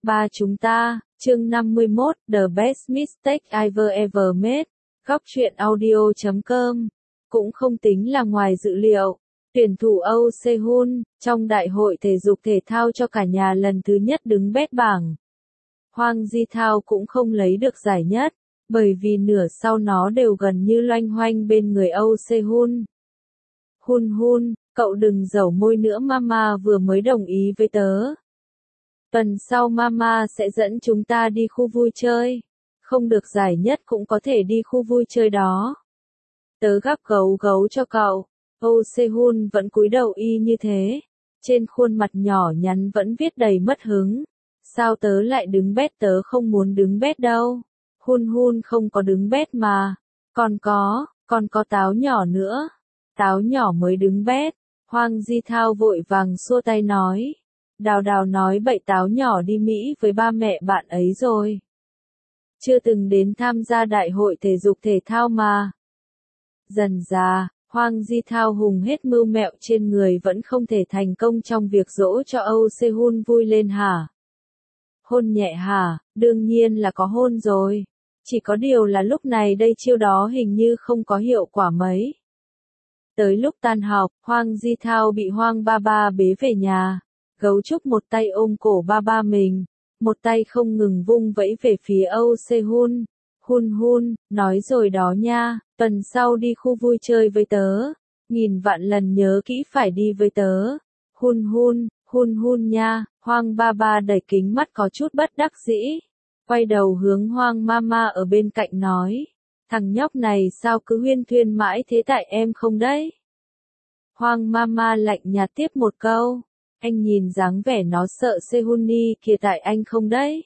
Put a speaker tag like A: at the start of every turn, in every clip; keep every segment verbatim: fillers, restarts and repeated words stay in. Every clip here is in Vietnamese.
A: Ba chúng ta, chương năm mươi mốt, The Best Mistake I've Ever Made, góc truyện audio chấm com. Cũng không tính là ngoài dự liệu, tuyển thủ Oh Se-hun, trong đại hội thể dục thể thao cho cả nhà lần thứ nhất đứng bét bảng. Hwang Ji-thao cũng không lấy được giải nhất, bởi vì nửa sau nó đều gần như loanh hoanh bên người Oh Se-hun. Hun Hun, cậu đừng dẩu môi nữa, mama vừa mới đồng ý với tớ. Tuần sau mama sẽ dẫn chúng ta đi khu vui chơi. Không được giải nhất cũng có thể đi khu vui chơi đó. Tớ gắp gấu gấu cho cậu. Oh Se-hun vẫn cúi đầu y như thế. Trên khuôn mặt nhỏ nhắn vẫn viết đầy mất hứng. Sao tớ lại đứng bét, tớ không muốn đứng bét đâu. Hun Hun không có đứng bét mà. Còn có, còn có táo nhỏ nữa. Táo nhỏ mới đứng bét. Hwang Ji-thao vội vàng xua tay nói. Đào Đào nói bậy, táo nhỏ đi Mỹ với ba mẹ bạn ấy rồi. Chưa từng đến tham gia đại hội thể dục thể thao mà. Dần dà, Hwang Ji-thao hùng hết mưu mẹo trên người vẫn không thể thành công trong việc dỗ cho Oh Se-hun vui lên hả? Hôn nhẹ hả? Đương nhiên là có hôn rồi. Chỉ có điều là lúc này đây chiêu đó hình như không có hiệu quả mấy. Tới lúc tan học, Hwang Ji-thao bị Hwang ba ba bế về nhà. Gấu trúc một tay ôm cổ ba ba mình, một tay không ngừng vung vẫy về phía Oh Se-hun. Hun Hun, nói rồi đó nha, tuần sau đi khu vui chơi với tớ. Nghìn vạn lần nhớ kỹ phải đi với tớ. Hun Hun, Hun Hun nha. Hwang ba ba đẩy kính mắt có chút bất đắc dĩ. Quay đầu hướng Hwang mama ở bên cạnh nói. Thằng nhóc này sao cứ huyên thuyên mãi thế, tại em không đấy? Hwang mama lạnh nhạt tiếp một câu. Anh nhìn dáng vẻ nó sợ Se-hun kia, tại anh không đấy?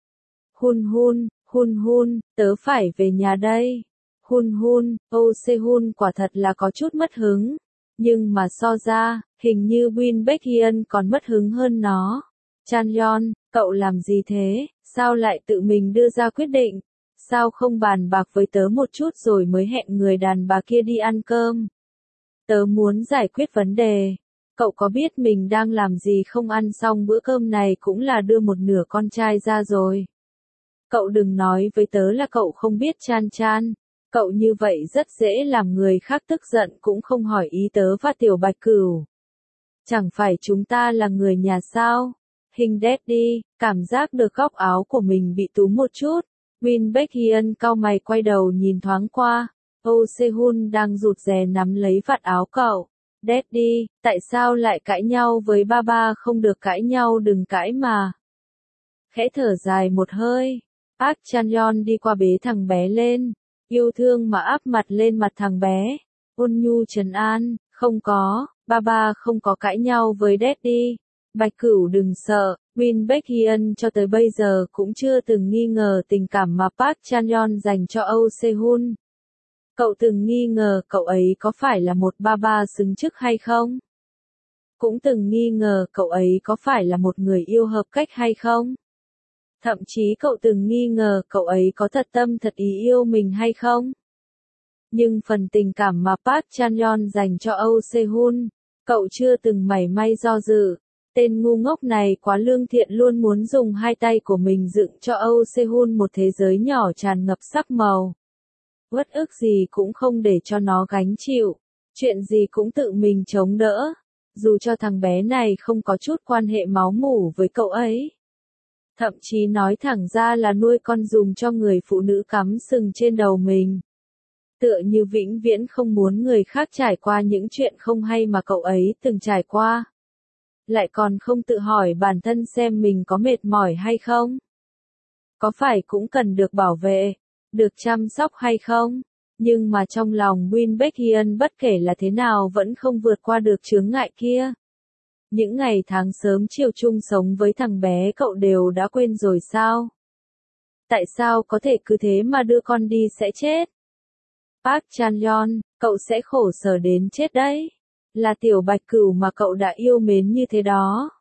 A: Hun Hun, Hun Hun, tớ phải về nhà đây. Hun Hun, Oh Se-hun quả thật là có chút mất hứng. Nhưng mà so ra, hình như Win Baek-hyun còn mất hứng hơn nó. Chan-yeon, cậu làm gì thế? Sao lại tự mình đưa ra quyết định? Sao không bàn bạc với tớ một chút rồi mới hẹn người đàn bà kia đi ăn cơm? Tớ muốn giải quyết vấn đề. Cậu có biết mình đang làm gì không? Ăn xong bữa cơm này cũng là đưa một nửa con trai ra rồi. Cậu đừng nói với tớ là cậu không biết Chan Chan. Cậu như vậy rất dễ làm người khác tức giận, cũng không hỏi ý tớ và Tiểu Bạch Cửu. Chẳng phải chúng ta là người nhà sao? Hình Daddy, cảm giác được góc áo của mình bị túm một chút. Win Baek-hyun cau mày quay đầu nhìn thoáng qua. Oh Se-hun đang rụt rè nắm lấy vạt áo cậu. Daddy, tại sao lại cãi nhau với ba ba? Không được cãi nhau, đừng cãi mà. Khẽ thở dài một hơi, Park Chan-yeon đi qua bế thằng bé lên, yêu thương mà áp mặt lên mặt thằng bé, ôn nhu trấn an, không có, ba ba không có cãi nhau với Daddy. Bạch Cửu đừng sợ, Win Baek-hyun cho tới bây giờ cũng chưa từng nghi ngờ tình cảm mà Park Chan-yeon dành cho Oh Se-hun. Cậu từng nghi ngờ cậu ấy có phải là một ba ba xứng chức hay không? Cũng từng nghi ngờ cậu ấy có phải là một người yêu hợp cách hay không? Thậm chí cậu từng nghi ngờ cậu ấy có thật tâm thật ý yêu mình hay không? Nhưng phần tình cảm mà Park Chan-yeon dành cho Oh Se-hun, cậu chưa từng mảy may do dự. Tên ngu ngốc này quá lương thiện, luôn muốn dùng hai tay của mình dựng cho Oh Se-hun một thế giới nhỏ tràn ngập sắc màu. Uất ức gì cũng không để cho nó gánh chịu, chuyện gì cũng tự mình chống đỡ, dù cho thằng bé này không có chút quan hệ máu mủ với cậu ấy. Thậm chí nói thẳng ra là nuôi con dùng cho người phụ nữ cắm sừng trên đầu mình. Tựa như vĩnh viễn không muốn người khác trải qua những chuyện không hay mà cậu ấy từng trải qua. Lại còn không tự hỏi bản thân xem mình có mệt mỏi hay không? Có phải cũng cần được bảo vệ, được chăm sóc hay không? Nhưng mà trong lòng Win Baek-hyun bất kể là thế nào vẫn không vượt qua được chướng ngại kia. Những ngày tháng sớm chiều chung sống với thằng bé cậu đều đã quên rồi sao? Tại sao có thể cứ thế mà đưa con đi sẽ chết? Park Chan-yeon, cậu sẽ khổ sở đến chết đấy. Là Tiểu Bạch Cửu mà cậu đã yêu mến như thế đó.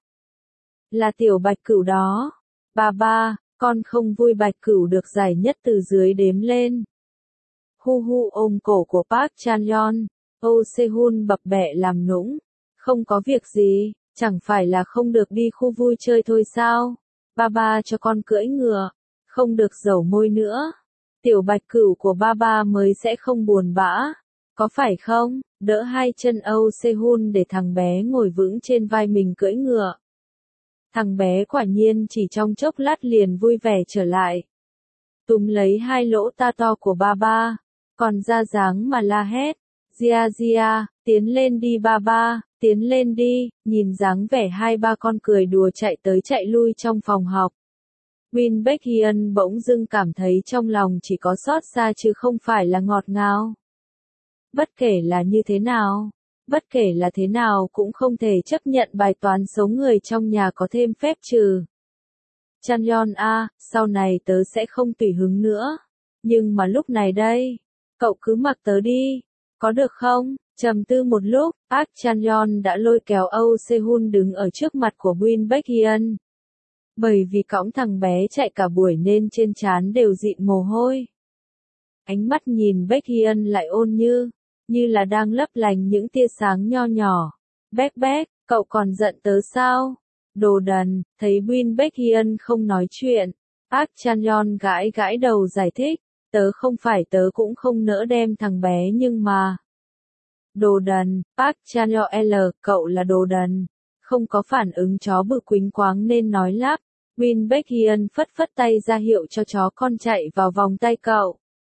A: Là Tiểu Bạch Cửu đó. Ba ba, con không vui. Bạch Cửu được giải nhất từ dưới đếm lên. Hu hu ôm cổ của Park Chan-yeon. Oh Se-hun bập bẹ làm nũng. Không có việc gì, chẳng phải là không được đi khu vui chơi thôi sao? ba ba cho con cưỡi ngựa, không được dẩu môi nữa. Tiểu bạch cửu của ba ba mới sẽ không buồn bã, có phải không? Đỡ hai chân Âu Sehun để thằng bé ngồi vững trên vai mình cưỡi ngựa. Thằng bé quả nhiên chỉ trong chốc lát liền vui vẻ trở lại. Túm lấy hai lỗ tai to của ba ba, còn ra dáng mà la hét. Gia Gia, tiến lên đi ba ba, tiến lên đi, nhìn dáng vẻ hai ba con cười đùa chạy tới chạy lui trong phòng học. Win Baekhyun bỗng dưng cảm thấy trong lòng chỉ có xót xa chứ không phải là ngọt ngào. Bất kể là như thế nào, bất kể là thế nào cũng không thể chấp nhận bài toán số người trong nhà có thêm phép trừ. Chanyeon a, sau này tớ sẽ không tùy hứng nữa. Nhưng mà lúc này đây, cậu cứ mặc tớ đi, có được không? Trầm tư một lúc, Park Chanyeon đã lôi kéo Âu Sehun đứng ở trước mặt của Win Baekhyun. Bởi vì cõng thằng bé chạy cả buổi nên trên trán đều dịn mồ hôi. Ánh mắt nhìn Baekhyun lại ôn như, như là đang lấp lánh những tia sáng nho nhỏ. Béc béc, cậu còn giận tớ sao? Đồ đần, thấy Win Baekhyun không nói chuyện. Park Chanyeon gãi gãi đầu giải thích, tớ không phải tớ cũng không nỡ đem thằng bé nhưng mà. Đồ đần, Park Chanyeon L, cậu là đồ đần. Không có phản ứng chó bự quính quáng nên nói lắp. Win Baekhyun phất phất tay ra hiệu cho chó con chạy vào vòng tay cậu.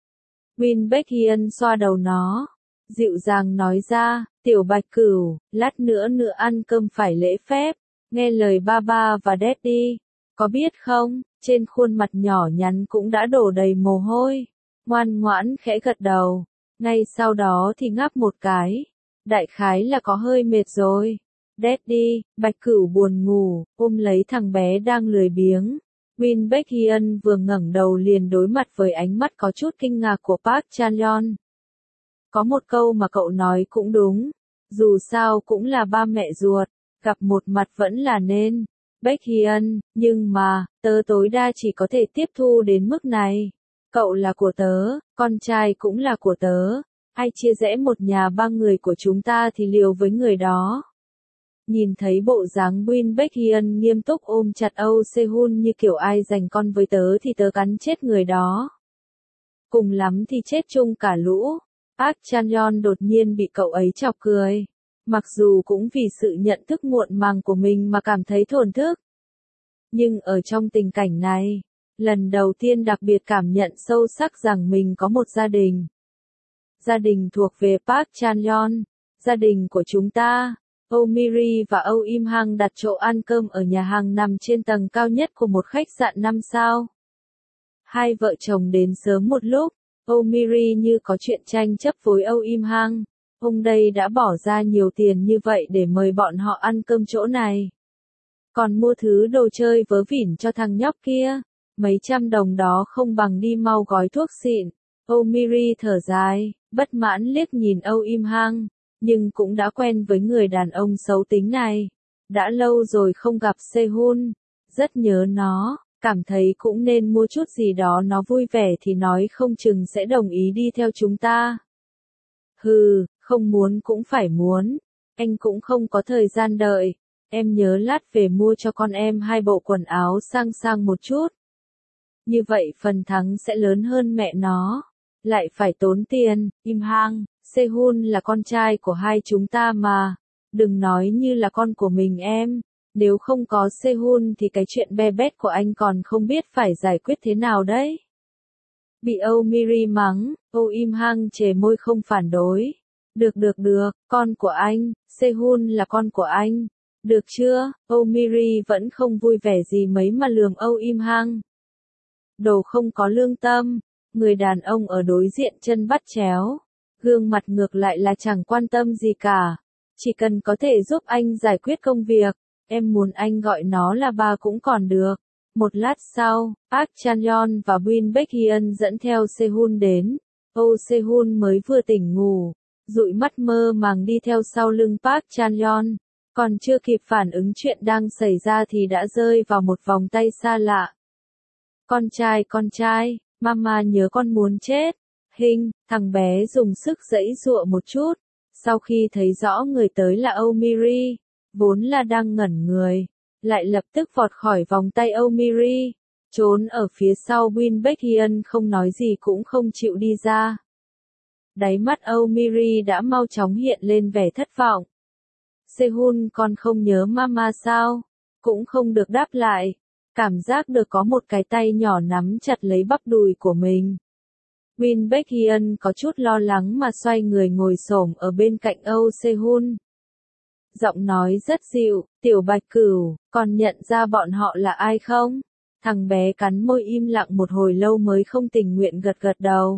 A: Win Baekhyun xoa đầu nó, dịu dàng nói ra, tiểu bạch cửu, lát nữa nữa ăn cơm phải lễ phép, nghe lời ba ba và daddy, có biết không? Trên khuôn mặt nhỏ nhắn cũng đã đổ đầy mồ hôi, ngoan ngoãn khẽ gật đầu, ngay sau đó thì ngáp một cái, đại khái là có hơi mệt rồi. Daddy, bạch cửu buồn ngủ, ôm lấy thằng bé đang lười biếng. Win Baekhyun vừa ngẩng đầu liền đối mặt với ánh mắt có chút kinh ngạc của Park Chanyeon. Có một câu mà cậu nói cũng đúng, dù sao cũng là ba mẹ ruột, gặp một mặt vẫn là nên. Baekhyun, nhưng mà, tớ tối đa chỉ có thể tiếp thu đến mức này. Cậu là của tớ, con trai cũng là của tớ, ai chia rẽ một nhà ba người của chúng ta thì liều với người đó. Nhìn thấy bộ dáng Win Baekhyun nghiêm túc ôm chặt Âu Sehun như kiểu ai giành con với tớ thì tớ cắn chết người đó. Cùng lắm thì chết chung cả lũ. Park Chanyeon đột nhiên bị cậu ấy chọc cười. Mặc dù cũng vì sự nhận thức muộn màng của mình mà cảm thấy thổn thức. Nhưng ở trong tình cảnh này, lần đầu tiên đặc biệt cảm nhận sâu sắc rằng mình có một gia đình. Gia đình thuộc về Park Chanyeon, gia đình của chúng ta. Âu Miri và Âu Im Hang đặt chỗ ăn cơm ở nhà hàng nằm trên tầng cao nhất của một khách sạn năm sao. Hai vợ chồng đến sớm một lúc, Âu Miri như có chuyện tranh chấp với Âu Im Hang. Ông đây đã bỏ ra nhiều tiền như vậy để mời bọn họ ăn cơm chỗ này. Còn mua thứ đồ chơi vớ vẩn cho thằng nhóc kia, mấy trăm đồng đó không bằng đi mau gói thuốc xịn. Âu Miri thở dài, bất mãn liếc nhìn Âu Im Hang. Nhưng cũng đã quen với người đàn ông xấu tính này. Đã lâu rồi không gặp Sehun, rất nhớ nó, cảm thấy cũng nên mua chút gì đó nó vui vẻ thì nói không chừng sẽ đồng ý đi theo chúng ta. Hừ, không muốn cũng phải muốn, anh cũng không có thời gian đợi, em nhớ lát về mua cho con em hai bộ quần áo sang sang một chút. Như vậy phần thắng sẽ lớn hơn mẹ nó, lại phải tốn tiền. Im Hang, Sehun là con trai của hai chúng ta mà, đừng nói như là con của mình em, nếu không có Sehun thì cái chuyện be bét của anh còn không biết phải giải quyết thế nào đấy. Bị Âu Miri mắng, Âu Im Hang chề môi không phản đối. Được được được, con của anh, Sehun là con của anh. Được chưa? Âu Miri vẫn không vui vẻ gì mấy mà lườm Âu Im Hang. Đồ không có lương tâm, người đàn ông ở đối diện chân bắt chéo. Gương mặt ngược lại là chẳng quan tâm gì cả. Chỉ cần có thể giúp anh giải quyết công việc, em muốn anh gọi nó là ba cũng còn được. Một lát sau, Park Chanyeon và Win Baekhyun dẫn theo Sehun đến. Âu Sehun mới vừa tỉnh ngủ, dụi mắt mơ màng đi theo sau lưng Park Chanyeon. Còn chưa kịp phản ứng chuyện đang xảy ra thì đã rơi vào một vòng tay xa lạ. Con trai con trai, mama nhớ con muốn chết. Hình, thằng bé dùng sức giãy giụa một chút, sau khi thấy rõ người tới là Âu Miri, vốn là đang ngẩn người, lại lập tức vọt khỏi vòng tay Âu Miri, trốn ở phía sau Win Baekhyun không nói gì cũng không chịu đi ra. Đáy mắt Âu Miri đã mau chóng hiện lên vẻ thất vọng. Sehun con không nhớ mama sao? Cũng không được đáp lại. Cảm giác được có một cái tay nhỏ nắm chặt lấy bắp đùi của mình. Win Baekhyun có chút lo lắng mà xoay người ngồi xổm ở bên cạnh Âu Sehun. Giọng nói rất dịu, tiểu bạch cửu, còn nhận ra bọn họ là ai không? Thằng bé cắn môi im lặng một hồi lâu mới không tình nguyện gật gật đầu.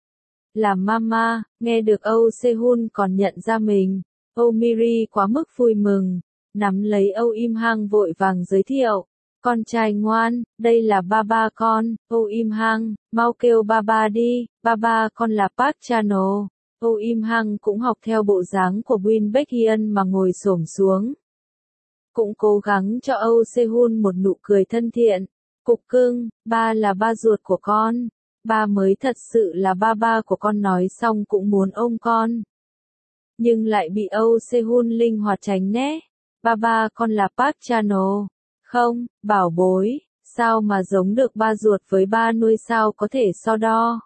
A: Là mama, nghe được Âu Sehun còn nhận ra mình. Âu Miri quá mức vui mừng, nắm lấy Âu Im Hang vội vàng giới thiệu. Con trai ngoan, đây là ba ba con, Âu Im Hang, mau kêu ba ba đi, ba ba con là Park Chan-o. Âu Im Hang cũng học theo bộ dáng của Win Baekhyun mà ngồi xổm xuống. Cũng cố gắng cho Âu Sehun một nụ cười thân thiện. Cục cưng, ba là ba ruột của con. Ba mới thật sự là ba ba của con nói xong cũng muốn ôm con. Nhưng lại bị Âu Sehun linh hoạt tránh né. Ba ba con là Park Chan-o. Không, bảo bối, sao mà giống được ba ruột với ba nuôi sao có thể so đo.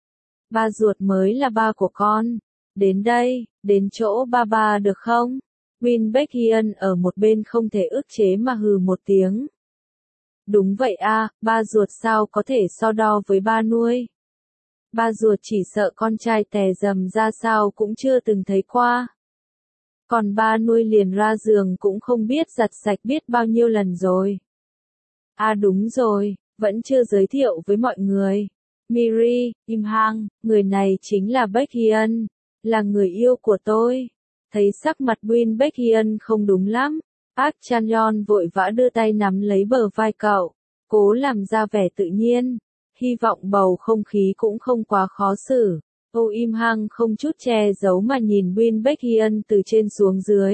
A: Ba ruột mới là ba của con. Đến đây, đến chỗ ba ba được không? Win Baekhyun ở một bên không thể ức chế mà hừ một tiếng. Đúng vậy a, ba ruột sao có thể so đo với ba nuôi. Ba ruột chỉ sợ con trai tè dầm ra sao cũng chưa từng thấy qua. Còn ba nuôi liền ra giường cũng không biết giặt sạch biết bao nhiêu lần rồi. À đúng rồi, vẫn chưa giới thiệu với mọi người. Miri, Im Hang, người này chính là Baekhyun, là người yêu của tôi. Thấy sắc mặt Win Baekhyun không đúng lắm, Park Chan-yeon vội vã đưa tay nắm lấy bờ vai cậu, cố làm ra vẻ tự nhiên, hy vọng bầu không khí cũng không quá khó xử. Âu Im Hang không chút che giấu mà nhìn Win Baekhyun từ trên xuống dưới.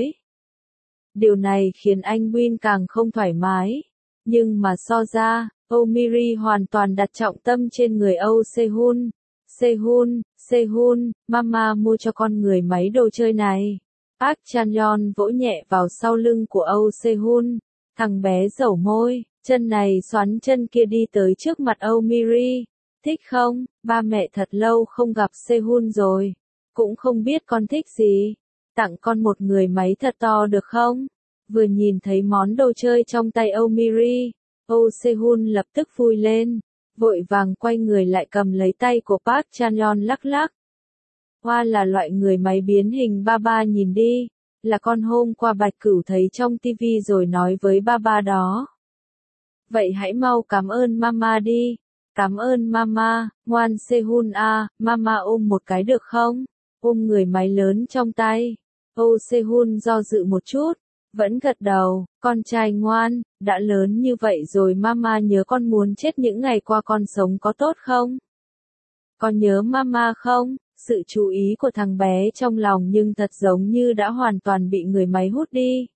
A: Điều này khiến anh Win càng không thoải mái. Nhưng mà so ra, Âu Miri hoàn toàn đặt trọng tâm trên người Âu Sehun. Sehun, Sehun, mama mua cho con người máy đồ chơi này. Park Chan-yeon vỗ nhẹ vào sau lưng của Âu Sehun. Thằng bé dẩu môi, chân này xoắn chân kia đi tới trước mặt Âu Miri. Thích không? Ba mẹ thật lâu không gặp Sehun rồi. Cũng không biết con thích gì. Tặng con một người máy thật to được không? Vừa nhìn thấy món đồ chơi trong tay Âu Miri, Âu Sehun lập tức vui lên. Vội vàng quay người lại cầm lấy tay của Park Chan-yeon lắc lắc. Hoa là loại người máy biến hình ba ba nhìn đi. Là con hôm qua Bạch Cửu thấy trong tivi rồi nói với ba ba đó. Vậy hãy mau cảm ơn mama đi. Cảm ơn mama, ngoan Sehun a, mama ôm một cái được không? Ôm người máy lớn trong tay. Âu Sehun do dự một chút, vẫn gật đầu, con trai ngoan, đã lớn như vậy rồi mama nhớ con muốn chết những ngày qua con sống có tốt không? Con nhớ mama không? Sự chú ý của thằng bé trong lòng nhưng thật giống như đã hoàn toàn bị người máy hút đi.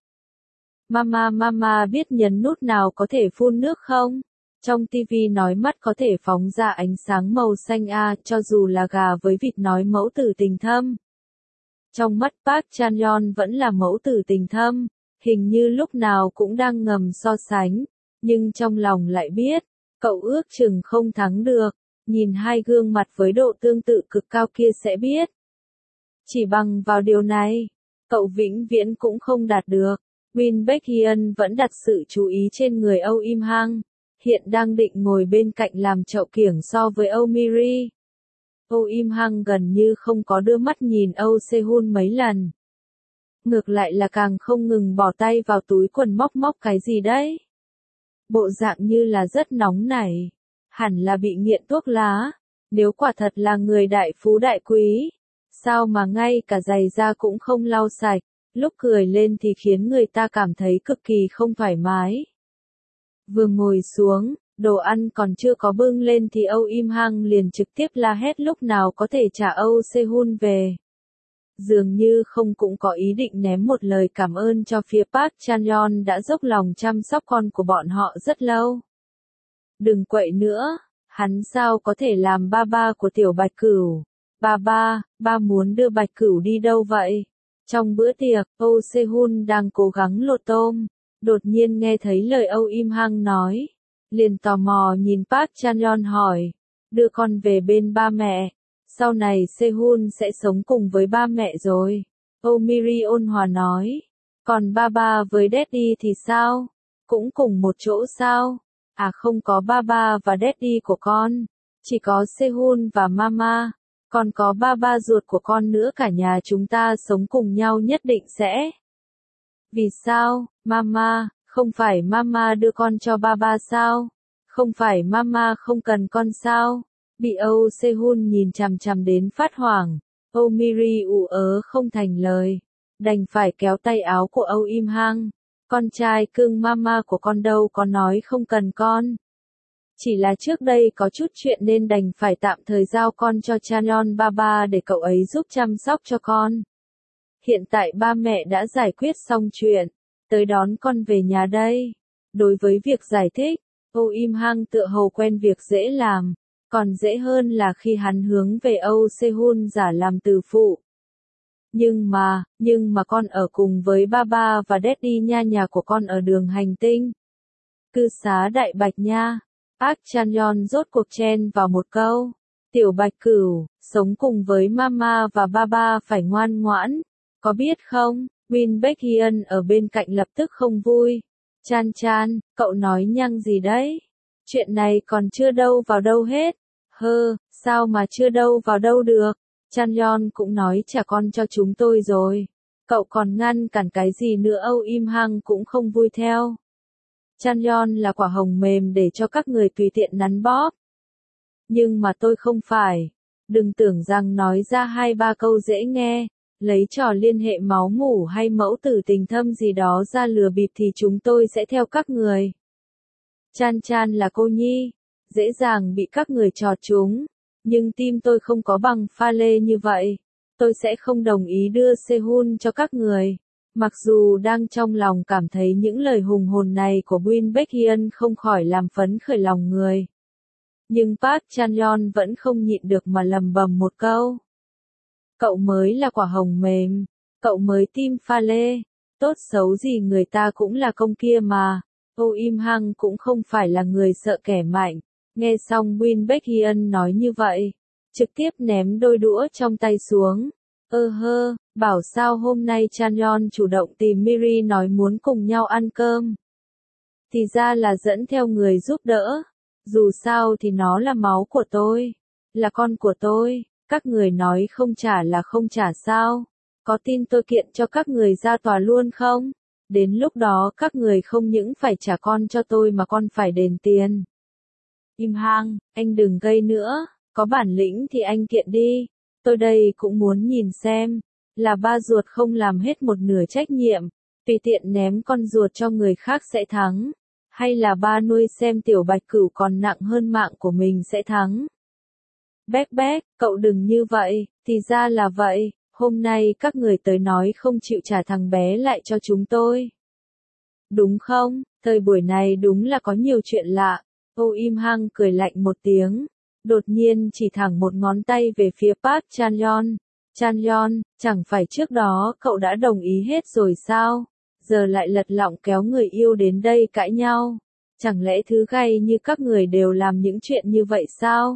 A: Mama mama biết nhấn nút nào có thể phun nước không? Trong tivi nói mắt có thể phóng ra ánh sáng màu xanh a, cho dù là gà với vịt nói mẫu tử tình thâm. Trong mắt Park Chan-yeon vẫn là mẫu tử tình thâm, hình như lúc nào cũng đang ngầm so sánh, nhưng trong lòng lại biết, cậu ước chừng không thắng được, nhìn hai gương mặt với độ tương tự cực cao kia sẽ biết. Chỉ bằng vào điều này, cậu vĩnh viễn cũng không đạt được. Win Baekhyun vẫn đặt sự chú ý trên người Âu Im Hang. Hiện đang định ngồi bên cạnh làm chậu kiểng so với Âu Miri. Âu Im Hang gần như không có đưa mắt nhìn Âu Sehun mấy lần. Ngược lại là càng không ngừng bỏ tay vào túi quần móc móc cái gì đấy. Bộ dạng như là rất nóng nảy. Hẳn là bị nghiện thuốc lá. Nếu quả thật là người đại phú đại quý. Sao mà ngay cả giày da cũng không lau sạch. Lúc cười lên thì khiến người ta cảm thấy cực kỳ không thoải mái. Vừa ngồi xuống, đồ ăn còn chưa có bưng lên thì Âu Im Hang liền trực tiếp la hét lúc nào có thể trả Âu Sehun về. Dường như không cũng có ý định ném một lời cảm ơn cho phía Park Chan-yeon đã dốc lòng chăm sóc con của bọn họ rất lâu. Đừng quậy nữa, hắn sao có thể làm ba ba của tiểu Bạch Cửu. Ba ba, ba muốn đưa Bạch Cửu đi đâu vậy? Trong bữa tiệc, Âu Sehun đang cố gắng lột tôm. Đột nhiên nghe thấy lời Âu Im Hăng nói. Liền tò mò nhìn Park Chan-yeon hỏi. Đưa con về bên ba mẹ. Sau này Sehun sẽ sống cùng với ba mẹ rồi. Âu Miri ôn hòa nói. Còn ba ba với Daddy thì sao? Cũng cùng một chỗ sao? À không có ba ba và Daddy của con. Chỉ có Sehun và Mama. Còn có ba ba ruột của con nữa, cả nhà chúng ta sống cùng nhau nhất định sẽ. Vì sao, Mama, không phải Mama đưa con cho ba ba sao? Không phải Mama không cần con sao? Bị Âu Sehun nhìn chằm chằm đến phát hoảng. Âu Miri ù ớ không thành lời. Đành phải kéo tay áo của Âu Im Hăng. Con trai cưng Mama của con đâu có nói không cần con. Chỉ là trước đây có chút chuyện nên đành phải tạm thời giao con cho Chanyeon Baba để cậu ấy giúp chăm sóc cho con. Hiện tại ba mẹ đã giải quyết xong chuyện, tới đón con về nhà đây. Đối với việc giải thích, Âu Im Hăng tựa hồ quen việc dễ làm, còn dễ hơn là khi hắn hướng về Âu Sehun giả làm từ phụ. Nhưng mà, nhưng mà con ở cùng với Baba và Daddy nha, nhà của con ở đường hành tinh. Cư xá Đại Bạch nha. Park Chan-yeon rốt cuộc chen vào một câu. Tiểu Bạch Cửu, sống cùng với Mama và Baba phải ngoan ngoãn. Có biết không, Win Baekhyun ở bên cạnh lập tức không vui. Chan Chan, cậu nói nhăng gì đấy? Chuyện này còn chưa đâu vào đâu hết. Hơ, sao mà chưa đâu vào đâu được? Chanyeon cũng nói trả con cho chúng tôi rồi. Cậu còn ngăn cản cái gì nữa? Âu Im Hăng cũng không vui theo. Chanyeon là quả hồng mềm để cho các người tùy tiện nắn bóp. Nhưng mà tôi không phải. Đừng tưởng rằng nói ra hai ba câu dễ nghe, lấy trò liên hệ máu mủ hay mẫu tử tình thâm gì đó ra lừa bịp thì chúng tôi sẽ theo các người. Chan Chan là cô nhi, dễ dàng bị các người chọt chúng. Nhưng tim tôi không có bằng pha lê như vậy. Tôi sẽ không đồng ý đưa Sehun cho các người. Mặc dù đang trong lòng cảm thấy những lời hùng hồn này của Win Baekhyun không khỏi làm phấn khởi lòng người. Nhưng Park Chan-yeon vẫn không nhịn được mà lầm bầm một câu. Cậu mới là quả hồng mềm. Cậu mới tim pha lê. Tốt xấu gì người ta cũng là công kia mà. Âu Im Hăng cũng không phải là người sợ kẻ mạnh. Nghe xong Win Baekhyun nói như vậy, trực tiếp ném đôi đũa trong tay xuống. Ơ hơ, bảo sao hôm nay Chanyeon chủ động tìm Miri nói muốn cùng nhau ăn cơm. Thì ra là dẫn theo người giúp đỡ. Dù sao thì nó là máu của tôi, là con của tôi, các người nói không trả là không trả sao? Có tin tôi kiện cho các người ra tòa luôn không? Đến lúc đó các người không những phải trả con cho tôi mà còn phải đền tiền. Im Hăng, anh đừng gây nữa, có bản lĩnh thì anh kiện đi. Tôi đây cũng muốn nhìn xem, là ba ruột không làm hết một nửa trách nhiệm, tùy tiện ném con ruột cho người khác sẽ thắng, hay là ba nuôi xem Tiểu Bạch Cửu còn nặng hơn mạng của mình sẽ thắng. Béc béc, cậu đừng như vậy, thì ra là vậy, hôm nay các người tới nói không chịu trả thằng bé lại cho chúng tôi. Đúng không, thời buổi này đúng là có nhiều chuyện lạ. Âu Im Hăng cười lạnh một tiếng, đột nhiên chỉ thẳng một ngón tay về phía Park Chan-yeon. Chan-yeon, chẳng phải trước đó cậu đã đồng ý hết rồi sao? Giờ lại lật lọng kéo người yêu đến đây cãi nhau. Chẳng lẽ thứ gay như các người đều làm những chuyện như vậy sao?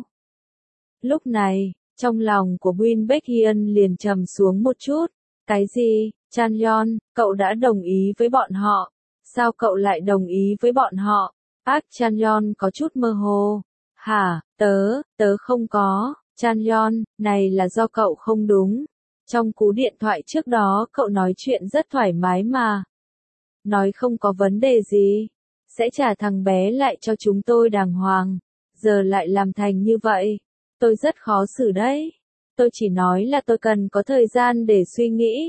A: Lúc này, trong lòng của Win Baekhyun liền trầm xuống một chút. Cái gì, Chan-yeon, cậu đã đồng ý với bọn họ? Sao cậu lại đồng ý với bọn họ? Park Chan-yeon có chút mơ hồ. Hả, tớ, tớ không có. Chan-yeon, này là do cậu không đúng. Trong cú điện thoại trước đó cậu nói chuyện rất thoải mái mà. Nói không có vấn đề gì. Sẽ trả thằng bé lại cho chúng tôi đàng hoàng. Giờ lại làm thành như vậy. Tôi rất khó xử đấy. Tôi chỉ nói là tôi cần có thời gian để suy nghĩ.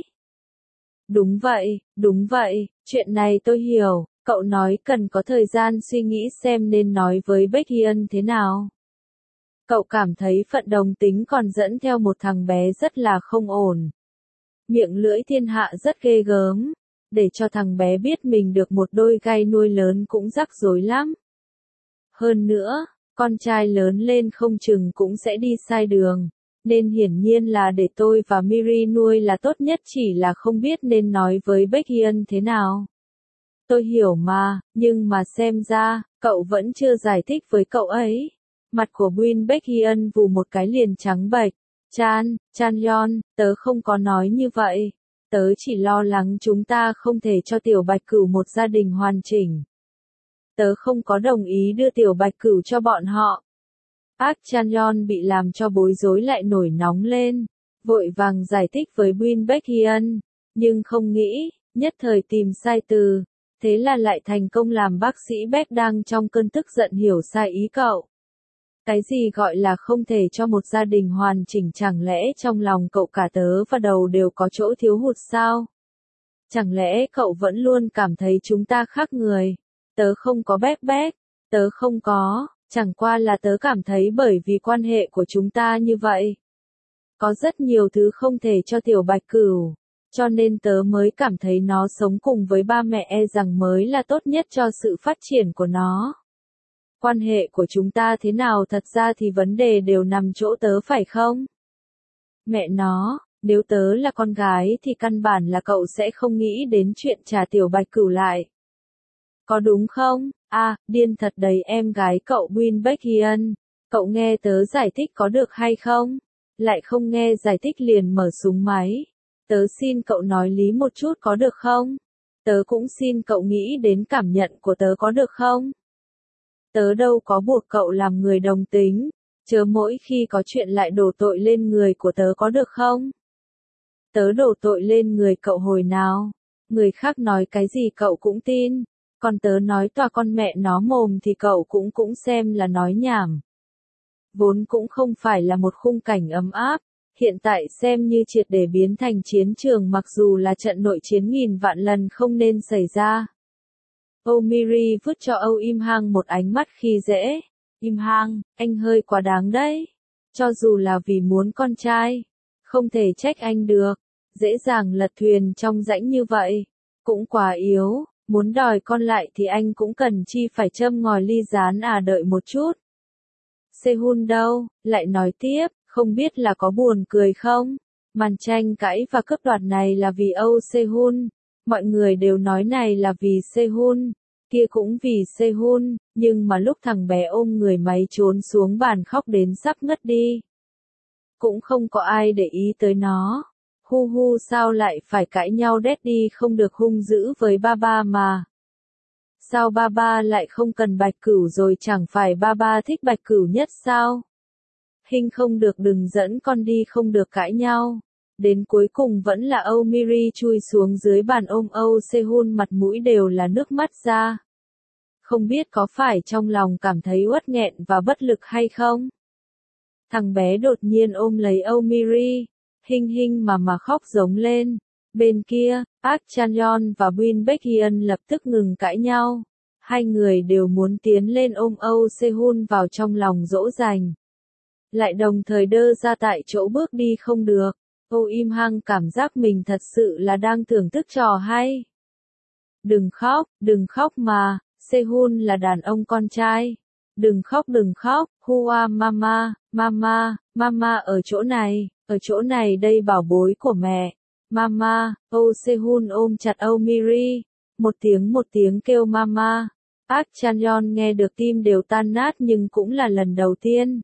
A: Đúng vậy, đúng vậy, chuyện này tôi hiểu. Cậu nói cần có thời gian suy nghĩ xem nên nói với Baekhyun thế nào. Cậu cảm thấy phận đồng tính còn dẫn theo một thằng bé rất là không ổn. Miệng lưỡi thiên hạ rất ghê gớm. Để cho thằng bé biết mình được một đôi gai nuôi lớn cũng rắc rối lắm. Hơn nữa, con trai lớn lên không chừng cũng sẽ đi sai đường. Nên hiển nhiên là để tôi và Miri nuôi là tốt nhất, chỉ là không biết nên nói với Baekhyun thế nào. Tôi hiểu mà, nhưng mà xem ra, cậu vẫn chưa giải thích với cậu ấy. Mặt của Win Baekhyun vù một cái liền trắng bệch. Chan, Chan Yeon, tớ không có nói như vậy. Tớ chỉ lo lắng chúng ta không thể cho Tiểu Bạch Cửu một gia đình hoàn chỉnh. Tớ không có đồng ý đưa Tiểu Bạch Cửu cho bọn họ. Park Chan Yeon bị làm cho bối rối lại nổi nóng lên, vội vàng giải thích với Win Baekhyun, nhưng không nghĩ, nhất thời tìm sai từ, thế là lại thành công làm bác sĩ Beck đang trong cơn tức giận hiểu sai ý cậu. Cái gì gọi là không thể cho một gia đình hoàn chỉnh, chẳng lẽ trong lòng cậu cả tớ và đầu đều có chỗ thiếu hụt sao? Chẳng lẽ cậu vẫn luôn cảm thấy chúng ta khác người? Tớ không có Beck Beck, tớ không có, chẳng qua là tớ cảm thấy bởi vì quan hệ của chúng ta như vậy. Có rất nhiều thứ không thể cho Tiểu Bạch Cửu, cho nên tớ mới cảm thấy nó sống cùng với ba mẹ e rằng mới là tốt nhất cho sự phát triển của nó. Quan hệ của chúng ta thế nào thật ra thì vấn đề đều nằm chỗ tớ phải không? Mẹ nó, nếu tớ là con gái thì căn bản là cậu sẽ không nghĩ đến chuyện trả Tiểu Bạch Cửu lại. Có đúng không? À, điên thật đấy em gái cậu Win Baekhyun. Cậu nghe tớ giải thích có được hay không? Lại không nghe giải thích liền mở súng máy. Tớ xin cậu nói lý một chút có được không? Tớ cũng xin cậu nghĩ đến cảm nhận của tớ có được không? Tớ đâu có buộc cậu làm người đồng tính, chớ mỗi khi có chuyện lại đổ tội lên người của tớ có được không? Tớ đổ tội lên người cậu hồi nào? Người khác nói cái gì cậu cũng tin, còn tớ nói toạc con mẹ nó mồm thì cậu cũng cũng xem là nói nhảm. Vốn cũng không phải là một khung cảnh ấm áp, hiện tại xem như triệt để biến thành chiến trường mặc dù là trận nội chiến nghìn vạn lần không nên xảy ra. Âu Miri vứt cho Âu Im Hang một ánh mắt khi dễ. Im Hang, anh hơi quá đáng đấy. Cho dù là vì muốn con trai, không thể trách anh được. Dễ dàng lật thuyền trong rãnh như vậy. Cũng quá yếu, muốn đòi con lại thì anh cũng cần chi phải châm ngòi ly gián à đợi một chút. Sehun đâu, lại nói tiếp, không biết là có buồn cười không? Màn tranh cãi và cướp đoạt này là vì Âu Sehun. Mọi người đều nói này là vì Sehun, kia cũng vì Sehun, nhưng mà lúc thằng bé ôm người máy trốn xuống bàn khóc đến sắp ngất đi. Cũng không có ai để ý tới nó. Hu hu sao lại phải cãi nhau Daddy không được hung dữ với ba ba mà. Sao ba ba lại không cần Bạch Cửu rồi chẳng phải ba ba thích Bạch Cửu nhất sao? Hình không được đừng dẫn con đi không được cãi nhau. Đến cuối cùng vẫn là Âu Miri chui xuống dưới bàn ôm Âu Sehun mặt mũi đều là nước mắt ra. Không biết có phải trong lòng cảm thấy uất nghẹn và bất lực hay không? Thằng bé đột nhiên ôm lấy Âu Miri, hinh hinh mà mà khóc giống lên. Bên kia, Park Chan Yeon và Win Baekhyun lập tức ngừng cãi nhau. Hai người đều muốn tiến lên ôm Âu Sehun vào trong lòng dỗ dành. Lại đồng thời đơ ra tại chỗ bước đi không được. Âu Im Hang cảm giác mình thật sự là đang thưởng thức trò hay. Đừng khóc, đừng khóc mà, Sehun là đàn ông con trai. Đừng khóc đừng khóc, Hua mama, mama, mama ở chỗ này, ở chỗ này đây bảo bối của mẹ. Mama, Âu Sehun ôm chặt Âu Miri, một tiếng một tiếng kêu mama. Park Chan Yeon nghe được tim đều tan nát nhưng cũng là lần đầu tiên.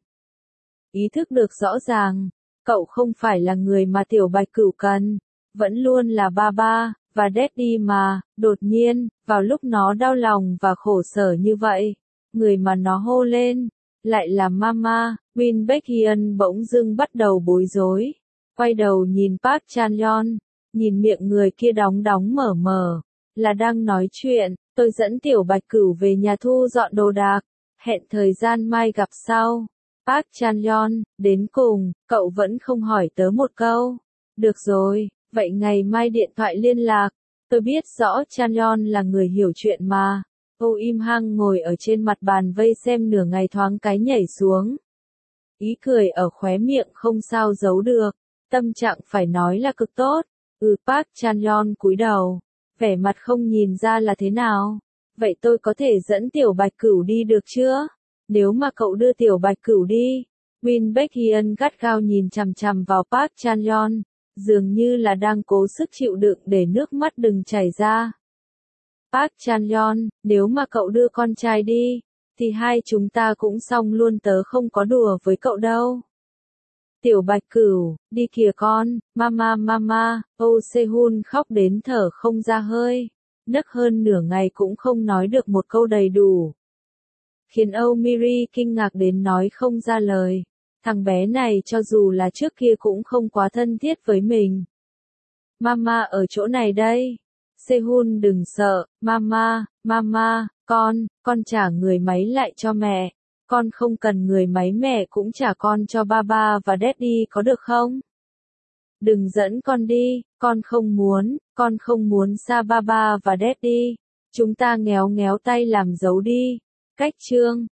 A: Ý thức được rõ ràng, cậu không phải là người mà Tiểu Bạch Cửu cần, vẫn luôn là ba ba, và Daddy mà, đột nhiên, vào lúc nó đau lòng và khổ sở như vậy, người mà nó hô lên, lại là mama. Win Baekhyun bỗng dưng bắt đầu bối rối, quay đầu nhìn Park Chan Yeon, nhìn miệng người kia đóng đóng mở mở, là đang nói chuyện, tôi dẫn Tiểu Bạch Cửu về nhà thu dọn đồ đạc, hẹn thời gian mai gặp sau. Park Chan Yeon, đến cùng, cậu vẫn không hỏi tớ một câu. Được rồi, vậy ngày mai điện thoại liên lạc, tôi biết rõ Chan Yeon là người hiểu chuyện mà. Âu Im Hang ngồi ở trên mặt bàn vây xem nửa ngày thoáng cái nhảy xuống. Ý cười ở khóe miệng không sao giấu được, tâm trạng phải nói là cực tốt. Ừ Park Chan Yeon cúi đầu, vẻ mặt không nhìn ra là thế nào. Vậy tôi có thể dẫn Tiểu Bạch Cửu đi được chưa? Nếu mà cậu đưa Tiểu Bạch Cửu đi. Win Baekhyun gắt gao nhìn chằm chằm vào Park Chan Yeon, dường như là đang cố sức chịu đựng để nước mắt đừng chảy ra. Park Chan-yeon, nếu mà cậu đưa con trai đi, thì hai chúng ta cũng xong luôn, tớ không có đùa với cậu đâu. Tiểu Bạch Cửu, đi kìa con, mama mama, Oh Se-hun khóc đến thở không ra hơi, nấc hơn nửa ngày cũng không nói được một câu đầy đủ. Khiến Âu Miri kinh ngạc đến nói không ra lời. Thằng bé này cho dù là trước kia cũng không quá thân thiết với mình. Mama ở chỗ này đây. Se-hun đừng sợ, mama, mama, con, con trả người máy lại cho mẹ. Con không cần người máy, mẹ cũng trả con cho Baba và Daddy có được không? Đừng dẫn con đi, con không muốn, con không muốn xa Baba và Daddy. Chúng ta ngéo ngéo tay làm dấu đi. Cách chương